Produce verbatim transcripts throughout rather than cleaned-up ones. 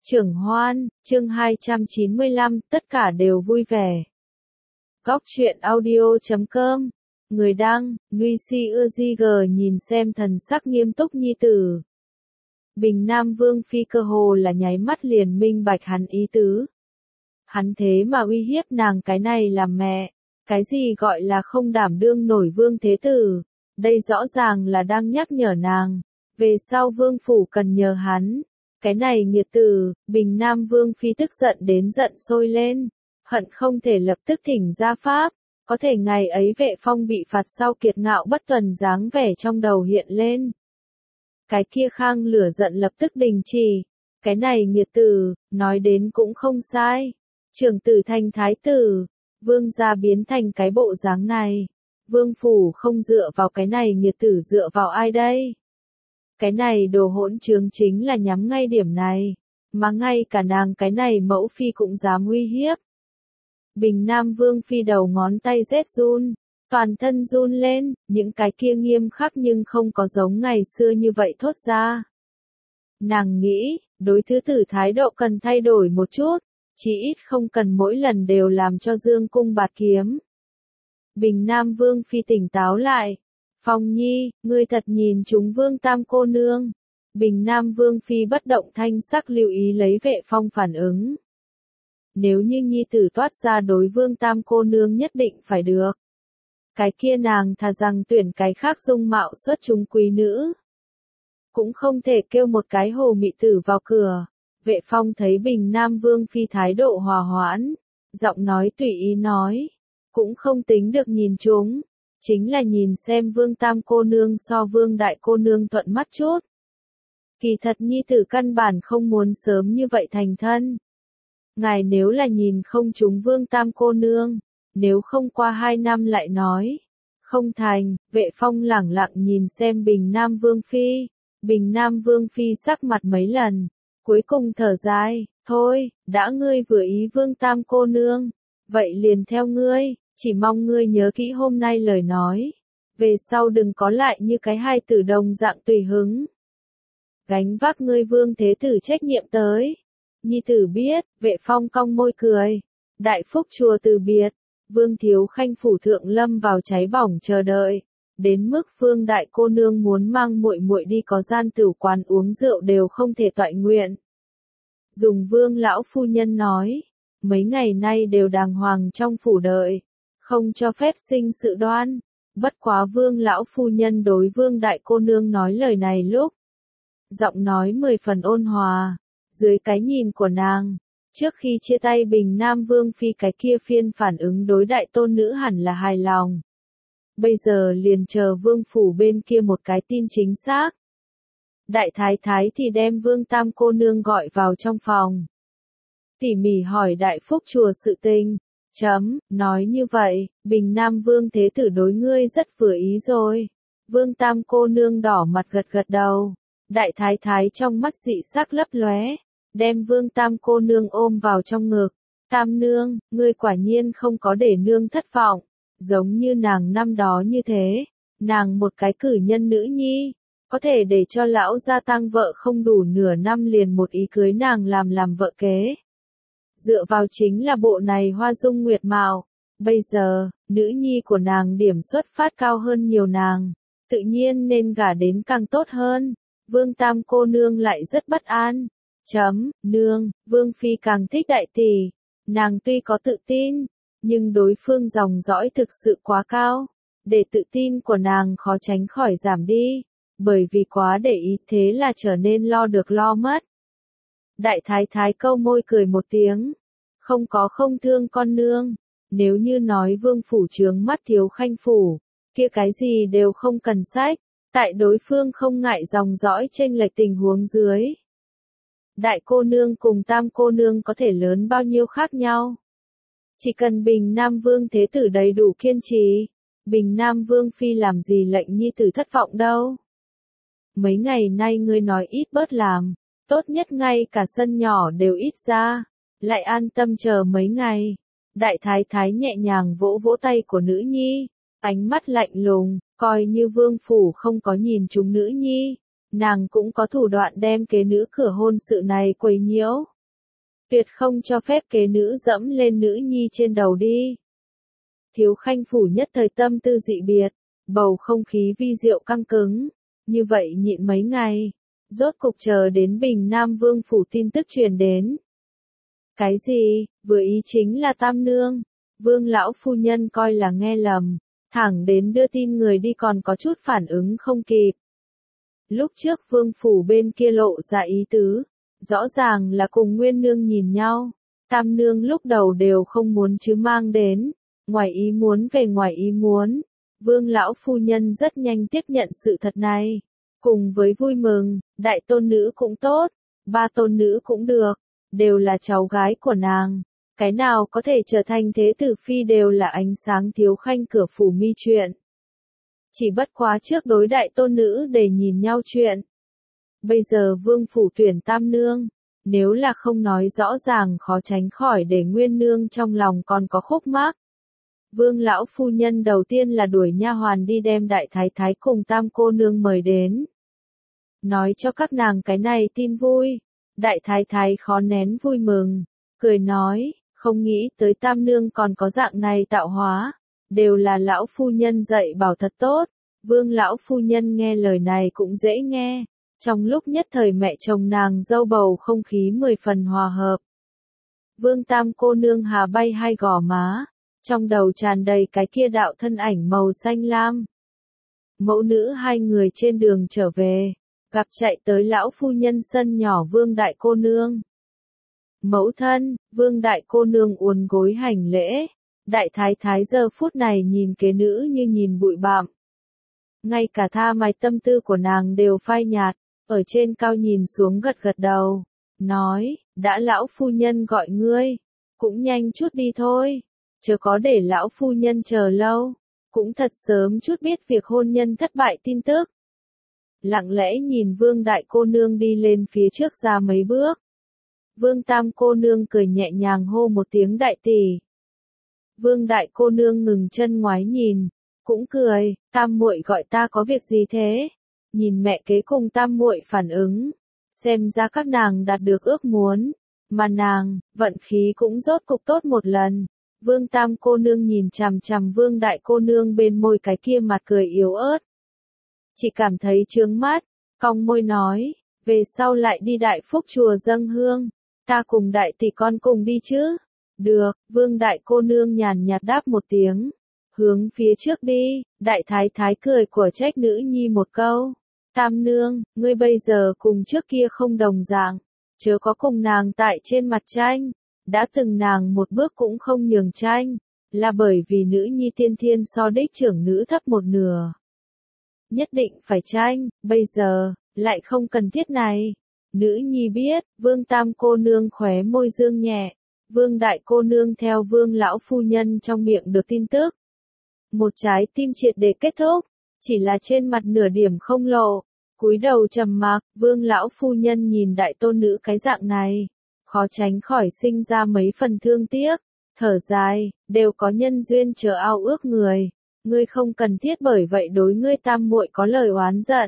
Trưởng Hoan, chương hai trăm chín mươi lăm, tất cả đều vui vẻ. Góc truyện audio chấm com, người đăng, Nuy Si Ưa Di G nhìn xem thần sắc nghiêm túc nhi tử. Bình Nam Vương Phi cơ hồ là nháy mắt liền minh bạch hắn ý tứ. Hắn thế mà uy hiếp nàng cái này làm mẹ, cái gì gọi là không đảm đương nổi vương thế tử, đây rõ ràng là đang nhắc nhở nàng, về sau vương phủ cần nhờ hắn. Cái này nghiệt tử, Bình Nam Vương Phi tức giận đến giận sôi lên, hận không thể lập tức thỉnh ra pháp, có thể ngày ấy Vệ Phong bị phạt sau kiệt ngạo bất tuần dáng vẻ trong đầu hiện lên. Cái kia khang lửa giận lập tức đình chỉ, cái này nghiệt tử, nói đến cũng không sai, trưởng tử thành thái tử, vương gia biến thành cái bộ dáng này, vương phủ không dựa vào cái này nghiệt tử dựa vào ai đây? Cái này đồ hỗn trướng chính là nhắm ngay điểm này, mà ngay cả nàng cái này mẫu phi cũng dám uy hiếp. Bình Nam Vương Phi đầu ngón tay rét run, toàn thân run lên, những cái kia nghiêm khắc nhưng không có giống ngày xưa như vậy thốt ra. Nàng nghĩ, đối thứ tử thái độ cần thay đổi một chút, chỉ ít không cần mỗi lần đều làm cho dương cung bạt kiếm. Bình Nam Vương Phi tỉnh táo lại. Phong Nhi, ngươi thật nhìn chúng Vương Tam cô nương. Bình Nam Vương Phi bất động thanh sắc lưu ý lấy Vệ Phong phản ứng. Nếu như Nhi tử toát ra đối Vương Tam cô nương nhất định phải được. Cái kia nàng thà rằng tuyển cái khác dung mạo xuất chúng quý nữ. Cũng không thể kêu một cái hồ mị tử vào cửa. Vệ Phong thấy Bình Nam Vương Phi thái độ hòa hoãn, giọng nói tùy ý nói, cũng không tính được nhìn chúng. Chính là nhìn xem Vương Tam cô nương so Vương Đại cô nương thuận mắt chút. Kỳ thật nhi tử căn bản không muốn sớm như vậy thành thân. Ngài nếu là nhìn không trúng Vương Tam cô nương, nếu không qua hai năm lại nói. Không thành, Vệ Phong lẳng lặng nhìn xem Bình Nam Vương Phi. Bình Nam Vương Phi sắc mặt mấy lần, cuối cùng thở dài, thôi, đã ngươi vừa ý Vương Tam cô nương, vậy liền theo ngươi. Chỉ mong ngươi nhớ kỹ hôm nay lời nói. Về sau đừng có lại như cái hai tử đồng dạng tùy hứng. Gánh vác ngươi vương thế tử trách nhiệm tới. Nhi tử biết, Vệ Phong cong môi cười. Đại phúc chùa từ biệt. Vương thiếu khanh phủ thượng lâm vào cháy bỏng chờ đợi. Đến mức Vương Đại cô nương muốn mang muội muội đi có gian tử quán uống rượu đều không thể toại nguyện. Dùng Vương lão phu nhân nói. Mấy ngày nay đều đàng hoàng trong phủ đợi. Không cho phép sinh sự đoan. Bất quá Vương lão phu nhân đối Vương Đại cô nương nói lời này lúc. Giọng nói mười phần ôn hòa. Dưới cái nhìn của nàng. Trước khi chia tay Bình Nam Vương Phi cái kia phiên phản ứng đối đại tôn nữ hẳn là hài lòng. Bây giờ liền chờ Vương phủ bên kia một cái tin chính xác. Đại thái thái thì đem Vương Tam cô nương gọi vào trong phòng. Tỉ mỉ hỏi đại phúc chùa sự tình. Chấm, nói như vậy, Bình Nam Vương thế tử đối ngươi rất vừa ý rồi. Vương Tam cô nương đỏ mặt gật gật đầu. Đại thái thái trong mắt dị sắc lấp lóe, đem Vương Tam cô nương ôm vào trong ngực. Tam nương, ngươi quả nhiên không có để nương thất vọng. Giống như nàng năm đó như thế, nàng một cái cử nhân nữ nhi, có thể để cho lão gia tăng vợ không đủ nửa năm liền một ý cưới nàng làm làm vợ kế. Dựa vào chính là bộ này hoa dung nguyệt mạo. Bây giờ, nữ nhi của nàng điểm xuất phát cao hơn nhiều nàng. Tự nhiên nên gả đến càng tốt hơn. Vương Tam cô nương lại rất bất an. Chấm, nương, Vương Phi càng thích đại tỷ. Nàng tuy có tự tin, nhưng đối phương dòng dõi thực sự quá cao. Để tự tin của nàng khó tránh khỏi giảm đi. Bởi vì quá để ý thế là trở nên lo được lo mất. Đại thái thái câu môi cười một tiếng. Không có không thương con nương. Nếu như nói vương phủ trướng mắt thiếu khanh phủ, kia cái gì đều không cần sách. Tại đối phương không ngại dòng dõi chênh lệch tình huống dưới. Đại cô nương cùng tam cô nương có thể lớn bao nhiêu khác nhau. Chỉ cần Bình Nam Vương thế tử đầy đủ kiên trì. Bình Nam Vương Phi làm gì lệnh nhi tử thất vọng đâu. Mấy ngày nay ngươi nói ít bớt làm. Tốt nhất ngay cả sân nhỏ đều ít ra, lại an tâm chờ mấy ngày. Đại thái thái nhẹ nhàng vỗ vỗ tay của nữ nhi, ánh mắt lạnh lùng, coi như vương phủ không có nhìn chúng nữ nhi, nàng cũng có thủ đoạn đem kế nữ cửa hôn sự này quấy nhiễu. tuyệt không cho phép kế nữ dẫm lên nữ nhi trên đầu đi. Thiếu khanh phủ nhất thời tâm tư dị biệt, bầu không khí vi diệu căng cứng, như vậy nhịn mấy ngày, rốt cục chờ đến Bình Nam Vương phủ tin tức truyền đến. Cái gì, vừa ý chính là Tam Nương, Vương lão phu nhân coi là nghe lầm, thẳng đến đưa tin người đi còn có chút phản ứng không kịp. Lúc trước Vương phủ bên kia lộ ra ý tứ, rõ ràng là cùng Nguyên Nương nhìn nhau, Tam Nương lúc đầu đều không muốn chứ mang đến, ngoài ý muốn về ngoài ý muốn, Vương lão phu nhân rất nhanh tiếp nhận sự thật này, cùng với vui mừng, đại tôn nữ cũng tốt, ba tôn nữ cũng được, đều là cháu gái của nàng, cái nào có thể trở thành thế tử phi đều là ánh sáng thiếu khanh cửa phủ mi chuyện. Chỉ bất quá trước đối đại tôn nữ để nhìn nhau chuyện. Bây giờ vương phủ tuyển Tam Nương, nếu là không nói rõ ràng khó tránh khỏi để Nguyên Nương trong lòng còn có khúc mắc. Vương lão phu nhân đầu tiên là đuổi nha hoàn đi đem đại thái thái cùng Tam cô nương mời đến. Nói cho các nàng cái này tin vui, đại thái thái khó nén vui mừng, cười nói, không nghĩ tới Tam Nương còn có dạng này tạo hóa, đều là lão phu nhân dạy bảo thật tốt. Vương lão phu nhân nghe lời này cũng dễ nghe, trong lúc nhất thời mẹ chồng nàng dâu bầu không khí mười phần hòa hợp. Vương Tam cô nương hà bay hai gò má, trong đầu tràn đầy cái kia đạo thân ảnh màu xanh lam. Mẫu nữ hai người trên đường trở về, gặp chạy tới lão phu nhân sân nhỏ Vương đại cô nương. Mẫu thân, Vương đại cô nương uốn gối hành lễ, đại thái thái giờ phút này nhìn kế nữ như nhìn bụi bặm. Ngay cả tha mày tâm tư của nàng đều phai nhạt, ở trên cao nhìn xuống gật gật đầu, nói, đã lão phu nhân gọi ngươi, cũng nhanh chút đi thôi, chớ có để lão phu nhân chờ lâu, cũng thật sớm chút biết việc hôn nhân thất bại tin tức. Lặng lẽ nhìn Vương đại cô nương đi lên phía trước ra mấy bước. Vương Tam cô nương cười nhẹ nhàng hô một tiếng đại tỷ. Vương đại cô nương ngừng chân ngoái nhìn, cũng cười, Tam muội gọi ta có việc gì thế? Nhìn mẹ kế cùng Tam muội phản ứng, xem ra các nàng đạt được ước muốn, mà nàng, vận khí cũng rốt cục tốt một lần. Vương Tam cô nương nhìn chằm chằm Vương đại cô nương bên môi cái kia mặt cười yếu ớt. Chỉ cảm thấy chướng mắt, cong môi nói, về sau lại đi Đại Phúc chùa dâng hương, ta cùng đại tỷ con cùng đi chứ? Được, Vương đại cô nương nhàn nhạt đáp một tiếng. Hướng phía trước đi, đại thái thái cười của trách nữ nhi một câu. Tam nương, ngươi bây giờ cùng trước kia không đồng dạng, chớ có cùng nàng tại trên mặt tranh, đã từng nàng một bước cũng không nhường tranh, là bởi vì nữ nhi tiên thiên so đích trưởng nữ thấp một nửa. Nhất định phải tranh, bây giờ, lại không cần thiết này. Nữ nhi biết, Vương Tam cô nương khóe môi dương nhẹ, Vương đại cô nương theo Vương lão phu nhân trong miệng được tin tức. Một trái tim triệt để kết thúc, chỉ là trên mặt nửa điểm không lộ, cúi đầu trầm mặc, Vương lão phu nhân nhìn đại tôn nữ cái dạng này, khó tránh khỏi sinh ra mấy phần thương tiếc, thở dài, đều có nhân duyên chờ ao ước người, ngươi không cần thiết bởi vậy đối ngươi tam muội có lời oán giận.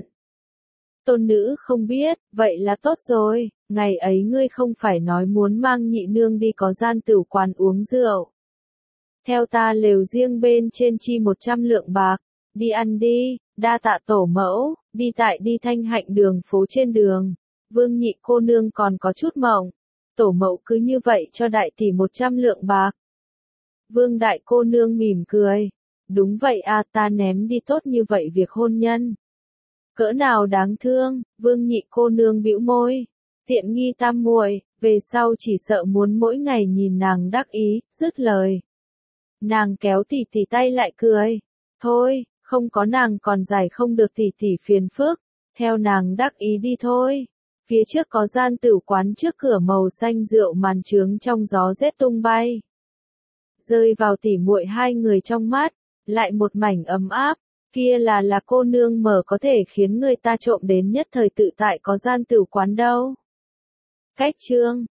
Tôn nữ không biết, vậy là tốt rồi, ngày ấy ngươi không phải nói muốn mang nhị nương đi có gian tửu quán uống rượu. Theo ta lều riêng bên trên chi một trăm lượng bạc, đi ăn đi, đa tạ tổ mẫu, đi tại đi thanh hạnh đường phố trên đường. Vương nhị cô nương còn có chút mộng, tổ mẫu cứ như vậy cho đại tỷ một trăm lượng bạc. Vương đại cô nương mỉm cười, đúng vậy à, ta ném đi tốt như vậy việc hôn nhân. Cỡ nào đáng thương, Vương nhị cô nương bĩu môi, tiện nghi tam muội, về sau chỉ sợ muốn mỗi ngày nhìn nàng đắc ý, dứt lời. Nàng kéo tỷ tỷ tay lại cười, thôi, không có nàng còn giải không được tỷ tỷ phiền phức, theo nàng đắc ý đi thôi. Phía trước có gian tửu quán trước cửa màu xanh rượu màn trướng trong gió rét tung bay. Rơi vào tỉ muội hai người trong mắt, lại một mảnh ấm áp, kia là là cô nương mở có thể khiến người ta trộm đến nhất thời tự tại có gian tửu quán đâu. Cách chương